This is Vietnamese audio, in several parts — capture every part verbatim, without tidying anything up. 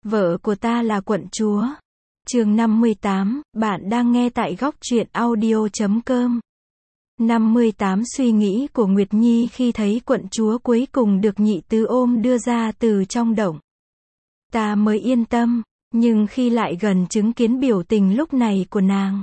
Vợ của ta là quận chúa. Chương năm mươi tám, bạn đang nghe tại góc truyện audio chấm com. năm mươi tám Suy nghĩ của Nguyệt Nhi khi thấy quận chúa cuối cùng được nhị tứ ôm đưa ra từ trong động. Ta mới yên tâm, nhưng khi lại gần chứng kiến biểu tình lúc này của nàng,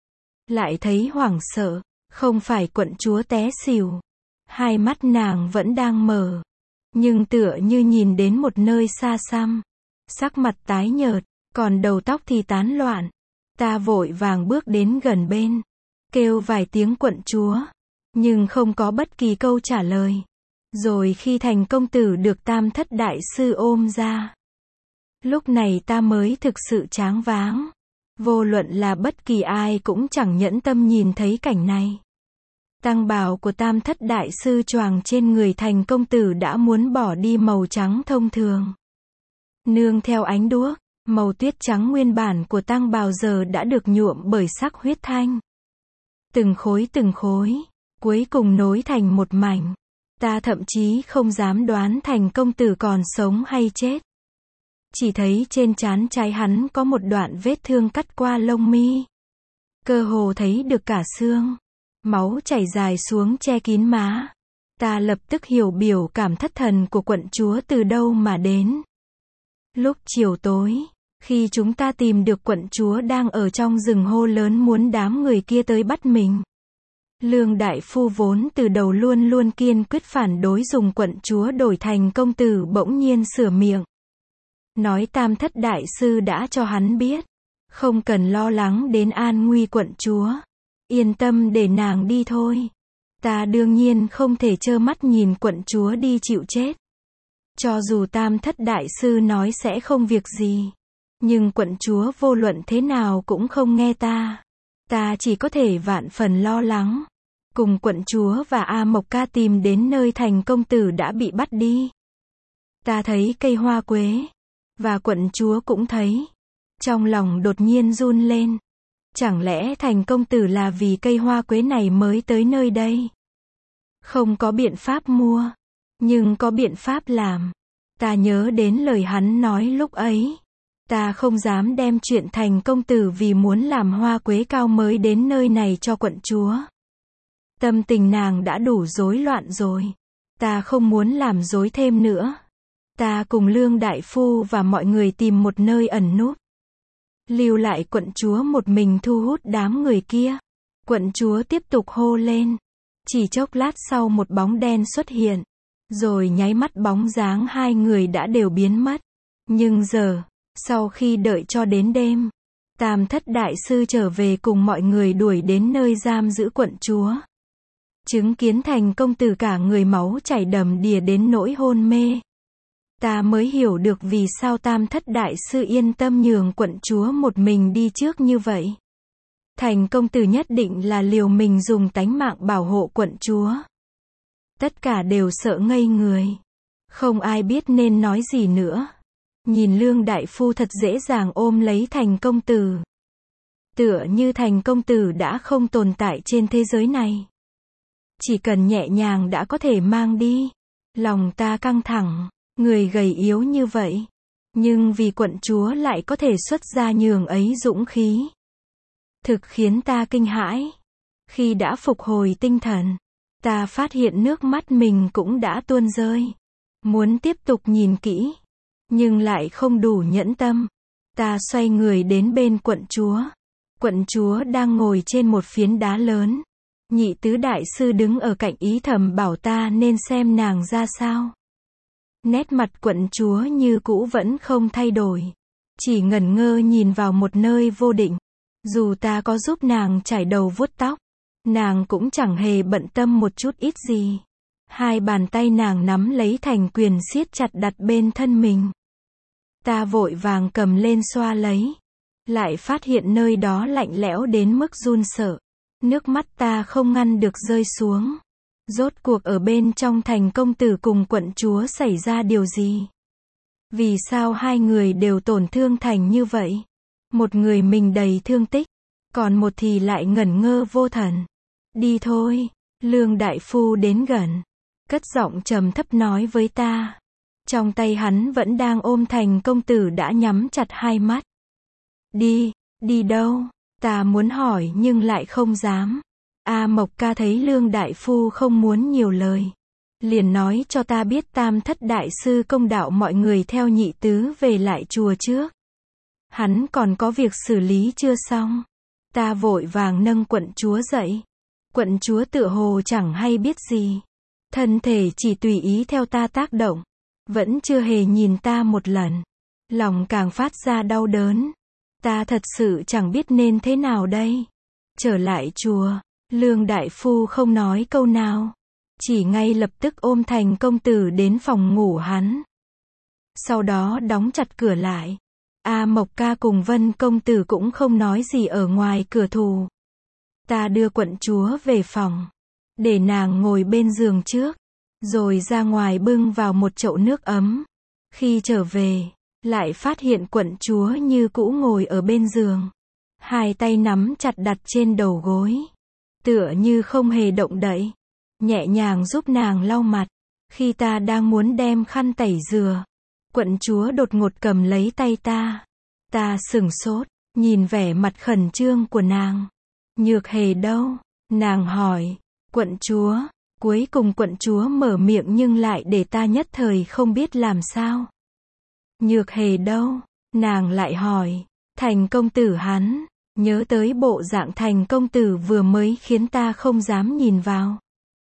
lại thấy hoảng sợ. Không phải quận chúa té xỉu, hai mắt nàng vẫn đang mở, nhưng tựa như nhìn đến một nơi xa xăm. Sắc mặt tái nhợt, còn đầu tóc thì tán loạn. Ta vội vàng bước đến gần bên, kêu vài tiếng quận chúa, nhưng không có bất kỳ câu trả lời. Rồi khi thành công tử được Tam Thất Đại Sư ôm ra, lúc này ta mới thực sự choáng váng. Vô luận là bất kỳ ai cũng chẳng nhẫn tâm nhìn thấy cảnh này. Tang bào của Tam Thất Đại Sư choàng trên người thành công tử đã muốn bỏ đi màu trắng thông thường. Nương theo ánh đuốc, màu tuyết trắng nguyên bản của tang bào giờ đã được nhuộm bởi sắc huyết thanh. Từng khối từng khối, cuối cùng nối thành một mảnh. Ta thậm chí không dám đoán thành công tử còn sống hay chết. Chỉ thấy trên trán trái hắn có một đoạn vết thương cắt qua lông mi. Cơ hồ thấy được cả xương. Máu chảy dài xuống che kín má. Ta lập tức hiểu biểu cảm thất thần của quận chúa từ đâu mà đến. Lúc chiều tối, khi chúng ta tìm được quận chúa đang ở trong rừng hô lớn muốn đám người kia tới bắt mình. Lương đại phu vốn từ đầu luôn luôn kiên quyết phản đối dùng quận chúa đổi thành công tử bỗng nhiên sửa miệng. Nói Tam Thất Đại Sư đã cho hắn biết, không cần lo lắng đến an nguy quận chúa. Yên tâm để nàng đi thôi. Ta đương nhiên không thể trơ mắt nhìn quận chúa đi chịu chết. Cho dù Tam Thất Đại Sư nói sẽ không việc gì, nhưng quận chúa vô luận thế nào cũng không nghe ta. Ta chỉ có thể vạn phần lo lắng. Cùng quận chúa và A Mộc Ca tìm đến nơi thành công tử đã bị bắt đi. Ta thấy cây hoa quế, và quận chúa cũng thấy. Trong lòng đột nhiên run lên. Chẳng lẽ thành công tử là vì cây hoa quế này mới tới nơi đây? Không có biện pháp mua, nhưng có biện pháp làm. Ta nhớ đến lời hắn nói lúc ấy. Ta không dám đem chuyện thành công tử vì muốn làm hoa quế cao mới đến nơi này cho quận chúa. Tâm tình nàng đã đủ rối loạn rồi. Ta không muốn làm rối thêm nữa. Ta cùng Lương đại phu và mọi người tìm một nơi ẩn núp. Lưu lại quận chúa một mình thu hút đám người kia. Quận chúa tiếp tục hô lên. Chỉ chốc lát sau một bóng đen xuất hiện. Rồi nháy mắt bóng dáng hai người đã đều biến mất. Nhưng giờ, sau khi đợi cho đến đêm, Tam Thất Đại Sư trở về cùng mọi người đuổi đến nơi giam giữ quận chúa. Chứng kiến thành công tử cả người máu chảy đầm đìa đến nỗi hôn mê. Ta mới hiểu được vì sao Tam Thất Đại Sư yên tâm nhường quận chúa một mình đi trước như vậy. Thành công tử nhất định là liều mình dùng tánh mạng bảo hộ quận chúa. Tất cả đều sợ ngây người. Không ai biết nên nói gì nữa. Nhìn Lương đại phu thật dễ dàng ôm lấy thành công tử. Tựa như thành công tử đã không tồn tại trên thế giới này. Chỉ cần nhẹ nhàng đã có thể mang đi. Lòng ta căng thẳng. Người gầy yếu như vậy, nhưng vì quận chúa lại có thể xuất ra nhường ấy dũng khí. Thực khiến ta kinh hãi. Khi đã phục hồi tinh thần, ta phát hiện nước mắt mình cũng đã tuôn rơi. Muốn tiếp tục nhìn kỹ, nhưng lại không đủ nhẫn tâm. Ta xoay người đến bên quận chúa. Quận chúa đang ngồi trên một phiến đá lớn. Nhị tứ đại sư đứng ở cạnh ý thầm bảo ta nên xem nàng ra sao. Nét mặt quận chúa như cũ vẫn không thay đổi. Chỉ ngẩn ngơ nhìn vào một nơi vô định. Dù ta có giúp nàng chải đầu vuốt tóc, nàng cũng chẳng hề bận tâm một chút ít gì. Hai bàn tay nàng nắm lấy thành quyền siết chặt đặt bên thân mình. Ta vội vàng cầm lên xoa lấy. Lại phát hiện nơi đó lạnh lẽo đến mức run sợ. Nước mắt ta không ngăn được rơi xuống. Rốt cuộc ở bên trong thành công tử cùng quận chúa xảy ra điều gì? Vì sao hai người đều tổn thương thành như vậy? Một người mình đầy thương tích, còn một thì lại ngẩn ngơ vô thần. Đi thôi, Lương đại phu đến gần, cất giọng trầm thấp nói với ta. Trong tay hắn vẫn đang ôm Thành công tử đã nhắm chặt hai mắt. Đi, đi đâu? Ta muốn hỏi nhưng lại không dám. A Mộc Ca thấy Lương đại phu không muốn nhiều lời, liền nói cho ta biết Tam Thất đại sư công đạo mọi người theo nhị tứ về lại chùa trước. Hắn còn có việc xử lý chưa xong. Ta vội vàng nâng quận chúa dậy. Quận chúa tựa hồ chẳng hay biết gì. Thân thể chỉ tùy ý theo ta tác động. Vẫn chưa hề nhìn ta một lần. Lòng càng phát ra đau đớn. Ta thật sự chẳng biết nên thế nào đây. Trở lại chùa, Lương đại phu không nói câu nào. Chỉ ngay lập tức ôm Thành công tử đến phòng ngủ hắn. Sau đó đóng chặt cửa lại. A Mộc Ca cùng Vân công tử cũng không nói gì ở ngoài cửa thù. Ta đưa quận chúa về phòng, để nàng ngồi bên giường trước, rồi ra ngoài bưng vào một chậu nước ấm. Khi trở về, lại phát hiện quận chúa như cũ ngồi ở bên giường, hai tay nắm chặt đặt trên đầu gối, tựa như không hề động đậy, nhẹ nhàng giúp nàng lau mặt. Khi ta đang muốn đem khăn tẩy rửa, quận chúa đột ngột cầm lấy tay ta. Ta sửng sốt, nhìn vẻ mặt khẩn trương của nàng. Nhược Hề đâu? Nàng hỏi. Quận chúa. Cuối cùng quận chúa mở miệng nhưng lại để ta nhất thời không biết làm sao. Nhược Hề đâu? Nàng lại hỏi. Thành công tử hắn. Nhớ tới bộ dạng Thành công tử vừa mới khiến ta không dám nhìn vào.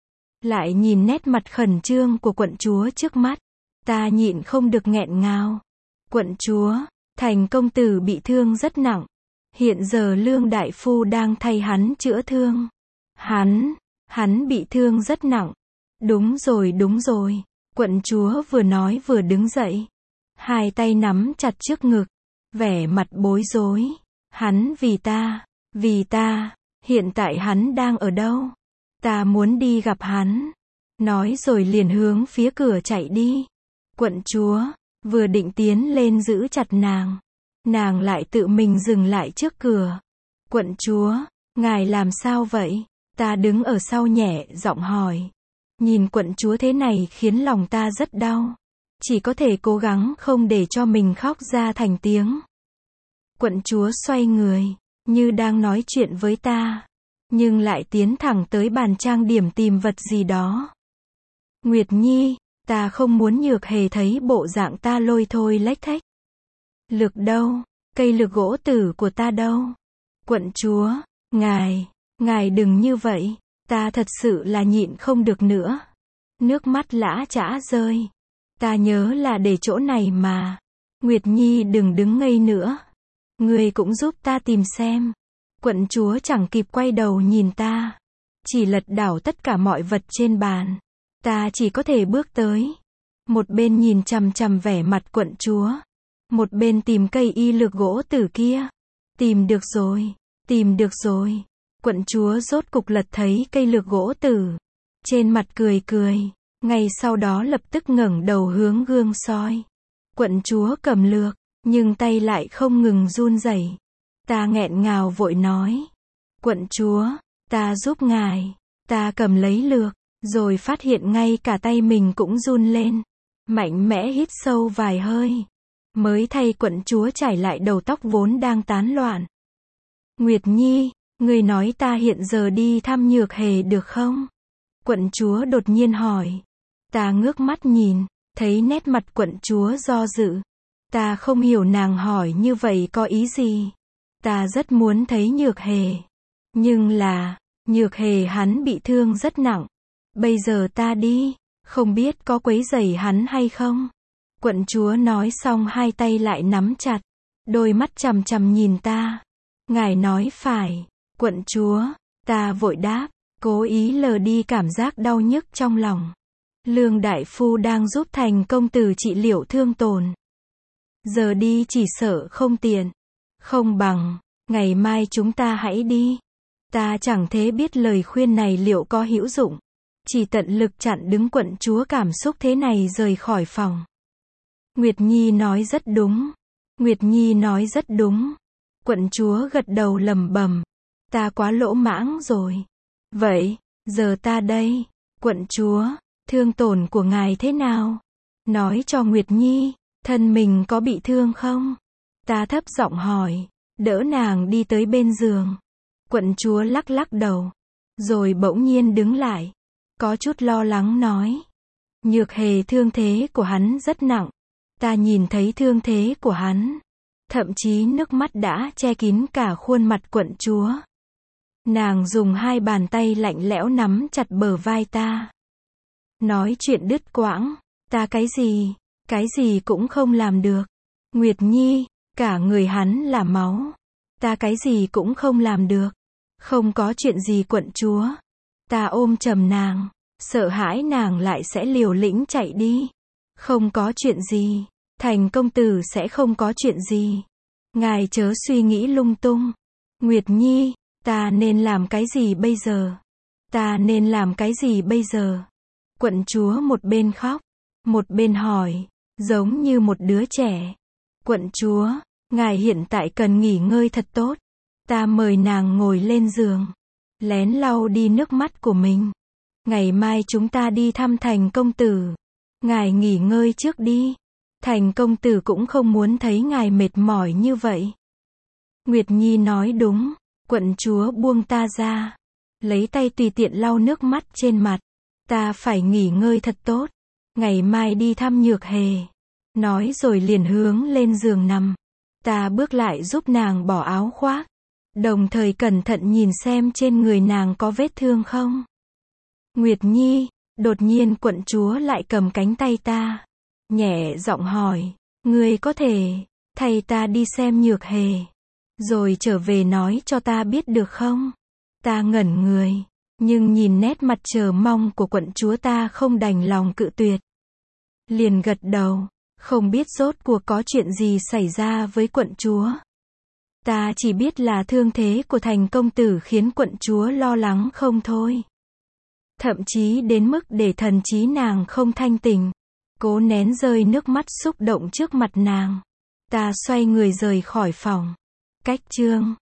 Lại nhìn nét mặt khẩn trương của quận chúa trước mắt. Ta nhịn không được nghẹn ngào. Quận chúa, Thành công tử bị thương rất nặng. Hiện giờ Lương đại phu đang thay hắn chữa thương. Hắn, hắn bị thương rất nặng. Đúng rồi đúng rồi. Quận chúa vừa nói vừa đứng dậy. Hai tay nắm chặt trước ngực. Vẻ mặt bối rối. Hắn vì ta, vì ta, hiện tại hắn đang ở đâu? Ta muốn đi gặp hắn. Nói rồi liền hướng phía cửa chạy đi. Quận chúa, vừa định tiến lên giữ chặt nàng. Nàng lại tự mình dừng lại trước cửa. Quận chúa, ngài làm sao vậy? Ta đứng ở sau nhẹ giọng hỏi. Nhìn quận chúa thế này khiến lòng ta rất đau. Chỉ có thể cố gắng không để cho mình khóc ra thành tiếng. Quận chúa xoay người, như đang nói chuyện với ta, nhưng lại tiến thẳng tới bàn trang điểm tìm vật gì đó. Nguyệt Nhi, ta không muốn Nhược Hề thấy bộ dạng ta lôi thôi lếch thếch. Lược đâu? Cây lược gỗ tử của ta đâu? Quận chúa, ngài, ngài đừng như vậy, ta thật sự là nhịn không được nữa. Nước mắt lã chã rơi. Ta nhớ là để chỗ này mà. Nguyệt Nhi đừng đứng ngây nữa. Ngươi cũng giúp ta tìm xem. Quận chúa chẳng kịp quay đầu nhìn ta. Chỉ lật đảo tất cả mọi vật trên bàn. Ta chỉ có thể bước tới. Một bên nhìn chằm chằm vẻ mặt quận chúa. Một bên tìm cây y lược gỗ tử kia. Tìm được rồi. Tìm được rồi. Quận chúa rốt cục lật thấy cây lược gỗ tử. Trên mặt cười cười. Ngay sau đó lập tức ngẩng đầu hướng gương soi. Quận chúa cầm lược. Nhưng tay lại không ngừng run rẩy. Ta nghẹn ngào vội nói. Quận chúa, ta giúp ngài. Ta cầm lấy lược. Rồi phát hiện ngay cả tay mình cũng run lên. Mạnh mẽ hít sâu vài hơi. Mới thay quận chúa trải lại đầu tóc vốn đang tán loạn. Nguyệt Nhi, người nói ta hiện giờ đi thăm Nhược Hề được không? Quận chúa đột nhiên hỏi. Ta ngước mắt nhìn, thấy nét mặt quận chúa do dự. Ta không hiểu nàng hỏi như vậy có ý gì. Ta rất muốn thấy Nhược Hề. Nhưng là, Nhược Hề hắn bị thương rất nặng. Bây giờ ta đi, không biết có quấy rầy hắn hay không? Quận chúa nói xong hai tay lại nắm chặt. Đôi mắt chằm chằm nhìn ta. Ngài nói phải. Quận chúa, ta vội đáp, cố ý lờ đi cảm giác đau nhức trong lòng. Lương đại phu đang giúp Thành công tử trị liệu thương tổn. Giờ đi chỉ sợ không tiện. Không bằng, ngày mai chúng ta hãy đi. Ta chẳng thế biết lời khuyên này liệu có hữu dụng. Chỉ tận lực chặn đứng quận chúa cảm xúc thế này rời khỏi phòng. Nguyệt Nhi nói rất đúng. Nguyệt Nhi nói rất đúng. Quận chúa gật đầu lẩm bẩm. Ta quá lỗ mãng rồi. Vậy, giờ ta đây. Quận chúa, thương tổn của ngài thế nào? nói cho Nguyệt Nhi, thân mình có bị thương không? Ta thấp giọng hỏi, đỡ nàng đi tới bên giường. Quận chúa lắc lắc đầu, rồi bỗng nhiên đứng lại, có chút lo lắng nói, Nhược Hề thương thế của hắn rất nặng. Ta nhìn thấy thương thế của hắn, thậm chí nước mắt đã che kín cả khuôn mặt quận chúa. Nàng dùng hai bàn tay lạnh lẽo nắm chặt bờ vai ta. Nói chuyện đứt quãng, ta cái gì, cái gì cũng không làm được. Nguyệt Nhi, cả người hắn là máu. Ta cái gì cũng không làm được. Không có chuyện gì quận chúa. Ta ôm chầm nàng, sợ hãi nàng lại sẽ liều lĩnh chạy đi. Không có chuyện gì, Thành công tử sẽ không có chuyện gì. Ngài chớ suy nghĩ lung tung. Nguyệt Nhi, ta nên làm cái gì bây giờ? Ta nên làm cái gì bây giờ? Quận chúa một bên khóc, một bên hỏi, giống như một đứa trẻ. Quận chúa, ngài hiện tại cần nghỉ ngơi thật tốt. Ta mời nàng ngồi lên giường, lén lau đi nước mắt của mình. Ngày mai chúng ta đi thăm Thành công tử. Ngài nghỉ ngơi trước đi. Thành công tử cũng không muốn thấy ngài mệt mỏi như vậy. Nguyệt Nhi nói đúng. Quận chúa buông ta ra, lấy tay tùy tiện lau nước mắt trên mặt. Ta phải nghỉ ngơi thật tốt. Ngày mai đi thăm Nhược Hề. Nói rồi liền hướng lên giường nằm. Ta bước lại giúp nàng bỏ áo khoác, đồng thời cẩn thận nhìn xem trên người nàng có vết thương không. Nguyệt Nhi, đột nhiên quận chúa lại cầm cánh tay ta, nhẹ giọng hỏi, ngươi có thể thay ta đi xem Nhược Hề, rồi trở về nói cho ta biết được không? Ta ngẩn người, nhưng nhìn nét mặt chờ mong của quận chúa ta không đành lòng cự tuyệt. Liền gật đầu, không biết rốt cuộc có chuyện gì xảy ra với quận chúa. Ta chỉ biết là thương thế của Thành công tử khiến quận chúa lo lắng không thôi. Thậm chí đến mức để thần trí nàng không thanh tỉnh, cố nén rơi nước mắt xúc động trước mặt nàng. Ta xoay người rời khỏi phòng. Cách chương